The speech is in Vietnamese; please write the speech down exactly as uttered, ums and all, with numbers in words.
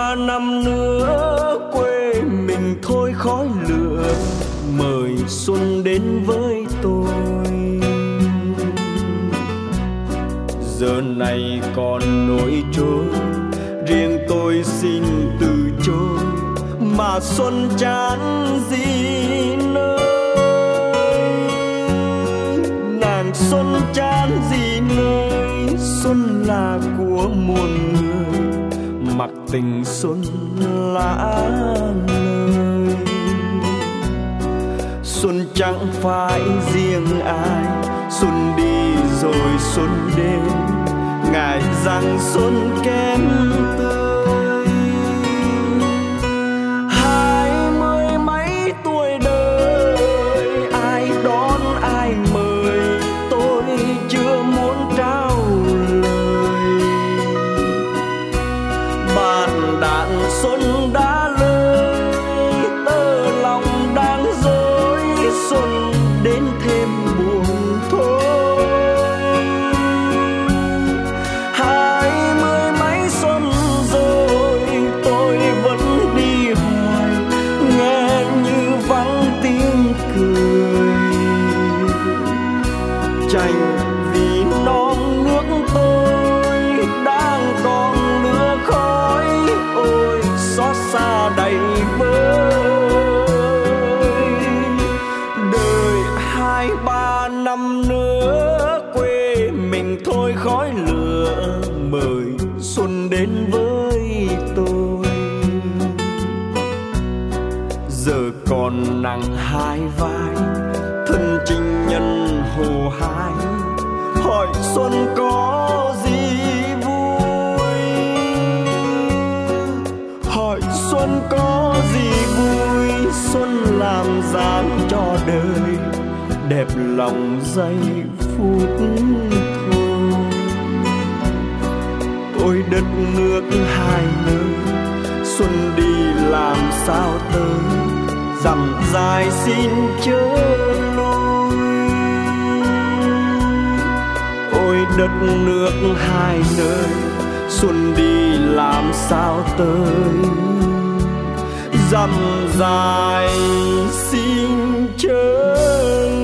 ba năm nữa quê mình thôi khói lửa, mời xuân đến với tôi. Giờ này còn nỗi trôi, riêng tôi xin từ chối, mà xuân chán gì nơi. Nàng xuân chán gì nơi, xuân là của muôn người, mặc tình xuân lã lời. Xuân chẳng phải riêng ai, xuân đi rồi xuân đến, ngại rằng xuân kém tươi. Hai mươi mấy tuổi đời, ai đón ai mời, tôi chưa muốn trao lời. Bàn đạn xuân đã lơi, tơ lòng đang dối, xuân đến thêm buồn thôi. Hai mươi mấy xuân rồi, tôi vẫn đi hoài, nghe như vắng tiếng cười. Chành vì non nước tôi đang còn lửa khói, ôi xót xa đầy vơi. Đời hai ba năm nữa quê mình thôi khói lửa, mời xuân đến với tôi. Giờ còn nặng hai vai, thân chinh nhân hồ hái, hỏi xuân có gì vui, hỏi xuân có gì vui. Xuân làm dáng cho đời, đẹp lòng giây phút thôi. Ôi đất nước hai nơi, xuân đi làm sao tới, dặm dài xin chớ lối. Ôi đất nước hai nơi, xuân đi làm sao tới, dặm dài xin chớ